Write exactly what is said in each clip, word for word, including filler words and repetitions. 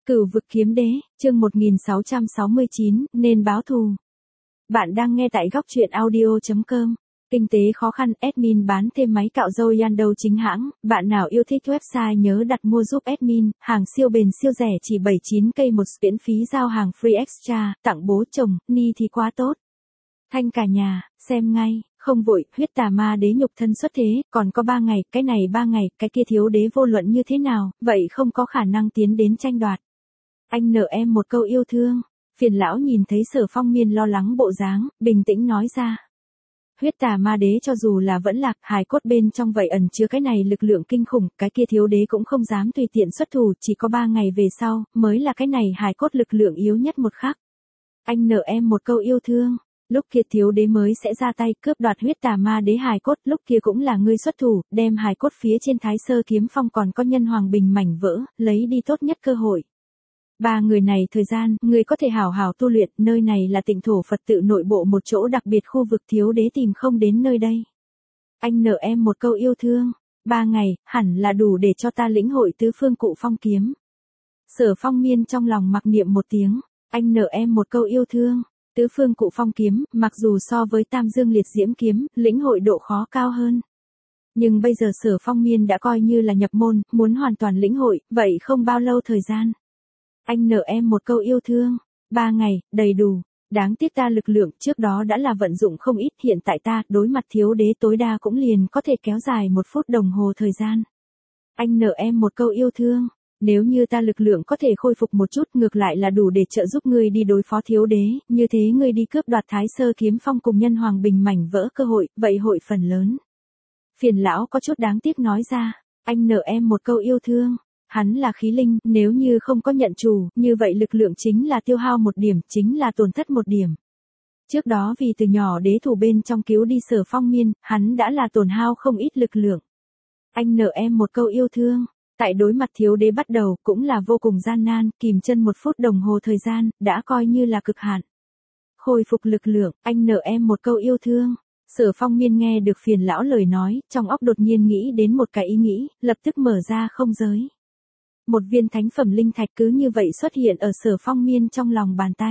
Cửu vực kiếm đế, chương một nghìn sáu trăm sáu mươi chín, nên báo thù. Bạn đang nghe tại góc truyện audio chấm com. Kinh tế khó khăn, admin bán thêm máy cạo râu Yando chính hãng, bạn nào yêu thích website nhớ đặt mua giúp admin, hàng siêu bền siêu rẻ chỉ bảy mươi chín k một, miễn phí giao hàng free extra, tặng bố chồng, ni thì quá tốt. Thanh cả nhà, xem ngay, không vội, huyết tà ma đế nhục thân xuất thế, còn có ba ngày, cái này ba ngày, cái kia thiếu đế vô luận như thế nào, vậy không có khả năng tiến đến tranh đoạt. Anh nợ em một câu yêu thương. Phiền lão nhìn thấy Sở Phong Miên lo lắng bộ dáng, bình tĩnh nói ra. Huyết tà ma đế cho dù là vẫn lạc, hài cốt bên trong vậy ẩn chứa cái này lực lượng kinh khủng, cái kia thiếu đế cũng không dám tùy tiện xuất thủ, chỉ có ba ngày về sau, mới là cái này hài cốt lực lượng yếu nhất một khắc. Anh nợ em một câu yêu thương. Lúc kia thiếu đế mới sẽ ra tay cướp đoạt huyết tà ma đế hài cốt, lúc kia cũng là ngươi xuất thủ, đem hài cốt phía trên Thái Sơ kiếm phong còn có nhân hoàng bình mảnh vỡ, lấy đi tốt nhất cơ hội. Ba người này thời gian, người có thể hảo hảo tu luyện, nơi này là Tịnh thổ Phật tự nội bộ một chỗ đặc biệt khu vực thiếu đế tìm không đến nơi đây. Anh nợ em một câu yêu thương, ba ngày, hẳn là đủ để cho ta lĩnh hội tứ phương cụ phong kiếm. Sở Phong Miên trong lòng mặc niệm một tiếng, anh nợ em một câu yêu thương, tứ phương cụ phong kiếm, mặc dù so với tam dương liệt diễm kiếm, lĩnh hội độ khó cao hơn. Nhưng bây giờ Sở Phong Miên đã coi như là nhập môn, muốn hoàn toàn lĩnh hội, vậy không bao lâu thời gian. Anh nợ em một câu yêu thương, ba ngày, đầy đủ, đáng tiếc ta lực lượng trước đó đã là vận dụng không ít, hiện tại ta đối mặt thiếu đế tối đa cũng liền có thể kéo dài một phút đồng hồ thời gian. Anh nợ em một câu yêu thương, nếu như ta lực lượng có thể khôi phục một chút ngược lại là đủ để trợ giúp ngươi đi đối phó thiếu đế, như thế ngươi đi cướp đoạt Thái Sơ kiếm phong cùng nhân hoàng bình mảnh vỡ cơ hội, vậy hội phần lớn. Phiền lão có chút đáng tiếc nói ra, anh nợ em một câu yêu thương. Hắn là khí linh, nếu như không có nhận chủ, như vậy lực lượng chính là tiêu hao một điểm, chính là tổn thất một điểm. Trước đó vì từ nhỏ đế thủ bên trong cứu đi Sở Phong Miên, hắn đã là tổn hao không ít lực lượng. Anh nợ em một câu yêu thương, tại đối mặt thiếu đế bắt đầu cũng là vô cùng gian nan, kìm chân một phút đồng hồ thời gian, đã coi như là cực hạn. Khôi phục lực lượng, anh nợ em một câu yêu thương. Sở Phong Miên nghe được phiền lão lời nói, trong óc đột nhiên nghĩ đến một cái ý nghĩ, lập tức mở ra không giới. Một viên thánh phẩm linh thạch cứ như vậy xuất hiện ở Sở Phong Miên trong lòng bàn tay.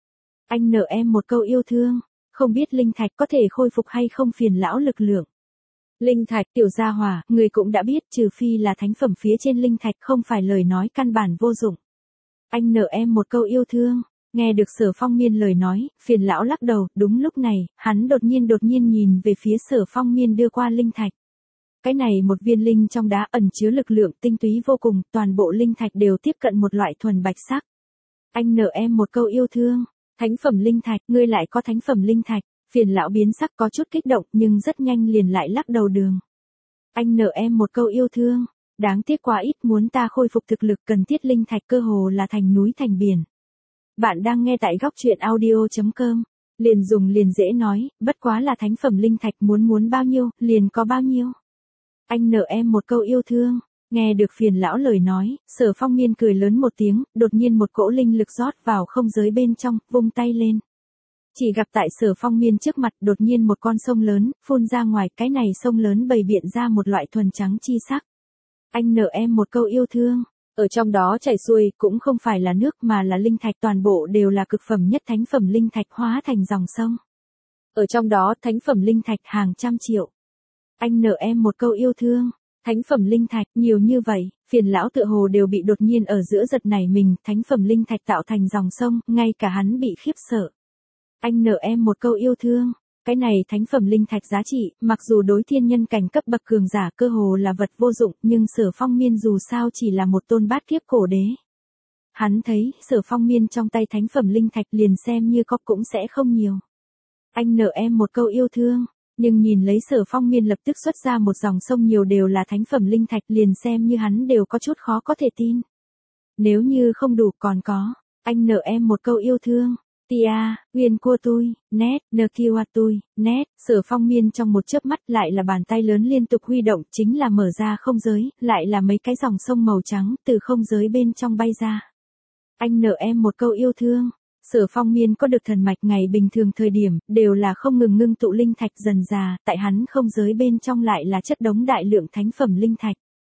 Anh nợ em một câu yêu thương, không biết linh thạch có thể khôi phục hay không phiền lão lực lượng. Linh thạch tiểu gia hỏa, người cũng đã biết trừ phi là thánh phẩm phía trên linh thạch không phải lời nói căn bản vô dụng. Anh nợ em một câu yêu thương, nghe được Sở Phong Miên lời nói, phiền lão lắc đầu, đúng lúc này, hắn đột nhiên đột nhiên nhìn về phía Sở Phong Miên đưa qua linh thạch. Cái này một viên linh trong đá ẩn chứa lực lượng tinh túy vô cùng, toàn bộ linh thạch đều tiếp cận một loại thuần bạch sắc. Anh nợ em một câu yêu thương, thánh phẩm linh thạch, ngươi lại có thánh phẩm linh thạch, phiền lão biến sắc có chút kích động nhưng rất nhanh liền lại lắc đầu đường. Anh nợ em một câu yêu thương, đáng tiếc quá ít, muốn ta khôi phục thực lực cần thiết linh thạch cơ hồ là thành núi thành biển. Bạn đang nghe tại góc truyện audio chấm com, liền dùng liền dễ nói, bất quá là thánh phẩm linh thạch muốn muốn bao nhiêu, liền có bao nhiêu. Anh nợ em một câu yêu thương, nghe được phiền lão lời nói, Sở Phong Miên cười lớn một tiếng, đột nhiên một cỗ linh lực rót vào không giới bên trong, vung tay lên. Chỉ gặp tại Sở Phong Miên trước mặt đột nhiên một con sông lớn, phun ra ngoài, cái này sông lớn bày biện ra một loại thuần trắng chi sắc. Anh nợ em một câu yêu thương, ở trong đó chảy xuôi cũng không phải là nước mà là linh thạch, toàn bộ đều là cực phẩm nhất thánh phẩm linh thạch hóa thành dòng sông. Ở trong đó thánh phẩm linh thạch hàng trăm triệu. Anh nợ em một câu yêu thương, thánh phẩm linh thạch, nhiều như vậy, phiền lão tựa hồ đều bị đột nhiên ở giữa giật nảy mình, thánh phẩm linh thạch tạo thành dòng sông, ngay cả hắn bị khiếp sợ. Anh nợ em một câu yêu thương, cái này thánh phẩm linh thạch giá trị, mặc dù đối thiên nhân cảnh cấp bậc cường giả cơ hồ là vật vô dụng, nhưng Sở Phong Miên dù sao chỉ là một tôn bát kiếp cổ đế. Hắn thấy, Sở Phong Miên trong tay thánh phẩm linh thạch liền xem như có cũng sẽ không nhiều. Anh nợ em một câu yêu thương. Nhưng nhìn lấy Sở Phong Miên lập tức xuất ra một dòng sông nhiều đều là thánh phẩm linh thạch liền xem như hắn đều có chút khó có thể tin. Nếu như không đủ còn có, anh nợ em một câu yêu thương. Tia, Uyên của tôi, nét, nơ kiwa tôi, nét, Sở Phong Miên trong một chớp mắt lại là bàn tay lớn liên tục huy động chính là mở ra không giới, lại là mấy cái dòng sông màu trắng từ không giới bên trong bay ra. Anh nợ em một câu yêu thương. Sở Phong Miên có được thần mạch ngày bình thường thời điểm, đều là không ngừng ngưng tụ linh thạch dần già, tại hắn không giới bên trong lại là chất đống đại lượng thánh phẩm linh thạch.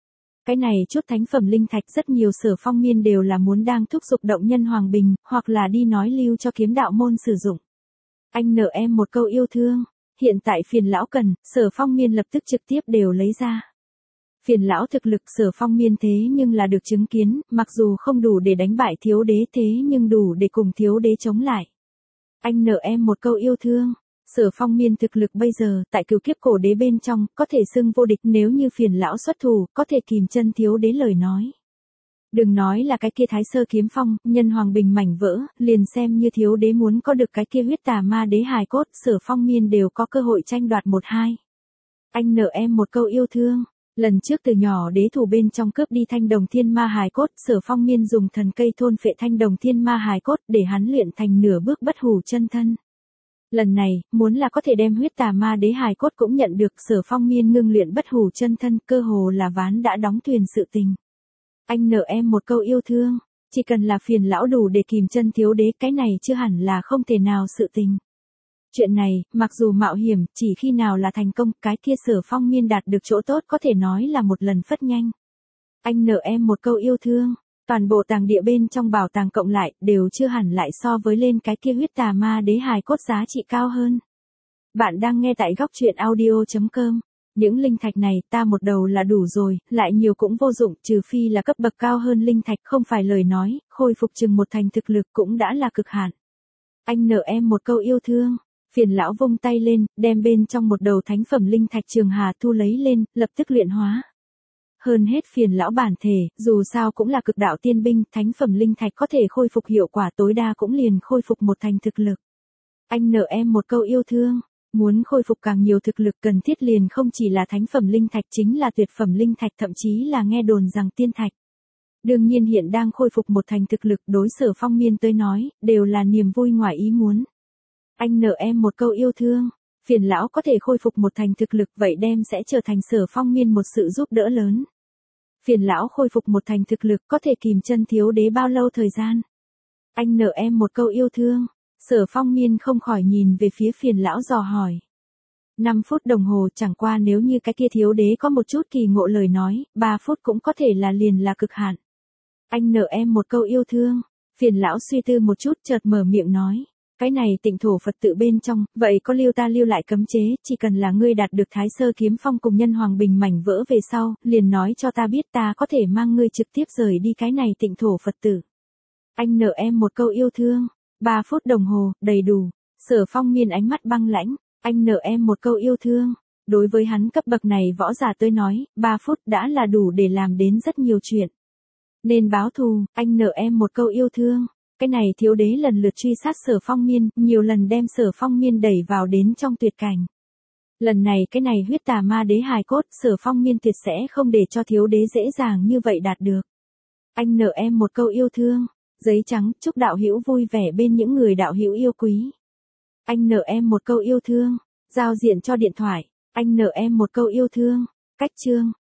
Cái này chút thánh phẩm linh thạch rất nhiều Sở Phong Miên đều là muốn đang thúc giục động nhân Hoàng Bình, hoặc là đi nói lưu cho kiếm đạo môn sử dụng. Anh nợ em một câu yêu thương, hiện tại phiền lão cần, Sở Phong Miên lập tức trực tiếp đều lấy ra. Phiền lão thực lực Sở Phong Miên thế nhưng là được chứng kiến, mặc dù không đủ để đánh bại thiếu đế thế nhưng đủ để cùng thiếu đế chống lại. Anh nợ em một câu yêu thương. Sở Phong Miên thực lực bây giờ tại cửu kiếp cổ đế bên trong có thể xưng vô địch, nếu như phiền lão xuất thủ có thể kìm chân thiếu đế lời nói. Đừng nói là cái kia Thái Sơ kiếm phong, nhân Hoàng Bình mảnh vỡ, liền xem như thiếu đế muốn có được cái kia huyết tà ma đế hài cốt, Sở Phong Miên đều có cơ hội tranh đoạt một hai. Anh nợ em một câu yêu thương. Lần trước từ nhỏ đế thủ bên trong cướp đi thanh đồng thiên ma hài cốt, Sở Phong Miên dùng thần cây thôn phệ thanh đồng thiên ma hài cốt để hắn luyện thành nửa bước bất hủ chân thân. Lần này, muốn là có thể đem huyết tà ma đế hài cốt cũng nhận được, Sở Phong Miên ngưng luyện bất hủ chân thân, cơ hồ là ván đã đóng thuyền sự tình. Anh nợ em một câu yêu thương, chỉ cần là phiền lão đủ để kìm chân thiếu đế, cái này chưa hẳn là không thể nào sự tình. Chuyện này, mặc dù mạo hiểm, chỉ khi nào là thành công, cái kia Sở Phong Miên đạt được chỗ tốt có thể nói là một lần phất nhanh. Anh nợ em một câu yêu thương, toàn bộ tàng địa bên trong bảo tàng cộng lại, đều chưa hẳn lại so với lên cái kia huyết tà ma đế hài cốt giá trị cao hơn. Bạn đang nghe tại góc truyện audio chấm com. Những linh thạch này ta một đầu là đủ rồi, lại nhiều cũng vô dụng, trừ phi là cấp bậc cao hơn linh thạch, không phải lời nói, khôi phục chừng một thành thực lực cũng đã là cực hạn. Anh nợ em một câu yêu thương. Phiền lão vung tay lên, đem bên trong một đầu thánh phẩm linh thạch Trường Hà thu lấy lên, lập tức luyện hóa. Hơn hết phiền lão bản thể, dù sao cũng là cực đạo tiên binh, thánh phẩm linh thạch có thể khôi phục hiệu quả tối đa cũng liền khôi phục một thành thực lực. Anh nợ em một câu yêu thương, muốn khôi phục càng nhiều thực lực cần thiết liền không chỉ là thánh phẩm linh thạch, chính là tuyệt phẩm linh thạch, thậm chí là nghe đồn rằng tiên thạch. Đương nhiên hiện đang khôi phục một thành thực lực đối Sở Phong Miên tới nói, đều là niềm vui ngoài ý muốn. Anh nợ em một câu yêu thương, phiền lão có thể khôi phục một thành thực lực, vậy đem sẽ trở thành Sở Phong Miên một sự giúp đỡ lớn. Phiền lão khôi phục một thành thực lực có thể kìm chân thiếu đế bao lâu thời gian? Anh nợ em một câu yêu thương. Sở Phong Miên không khỏi nhìn về phía phiền lão dò hỏi. năm phút đồng hồ, chẳng qua nếu như cái kia thiếu đế có một chút kỳ ngộ lời nói, ba phút cũng có thể là liền là cực hạn. Anh nợ em một câu yêu thương. Phiền lão suy tư một chút chợt mở miệng nói. Cái này Tịnh Thổ Phật tự bên trong, vậy có lưu ta lưu lại cấm chế, chỉ cần là ngươi đạt được Thái Sơ kiếm phong cùng nhân Hoàng Bình mảnh vỡ về sau, liền nói cho ta biết, ta có thể mang ngươi trực tiếp rời đi cái này Tịnh Thổ Phật tự. Anh nợ em một câu yêu thương. ba phút đồng hồ, đầy đủ. Sở Phong Miên ánh mắt băng lãnh. Anh nợ em một câu yêu thương. Đối với hắn cấp bậc này võ giả tới nói, ba phút đã là đủ để làm đến rất nhiều chuyện. Nên báo thù, anh nợ em một câu yêu thương. Cái này thiếu đế lần lượt truy sát Sở Phong Miên, nhiều lần đem Sở Phong Miên đẩy vào đến trong tuyệt cảnh. Lần này cái này huyết tà ma đế hài cốt, Sở Phong Miên tuyệt sẽ không để cho thiếu đế dễ dàng như vậy đạt được. Anh nợ em một câu yêu thương. Giấy trắng, chúc đạo hữu vui vẻ bên những người đạo hữu yêu quý. Anh nợ em một câu yêu thương. Giao diện cho điện thoại. Anh nợ em một câu yêu thương. Cách chương.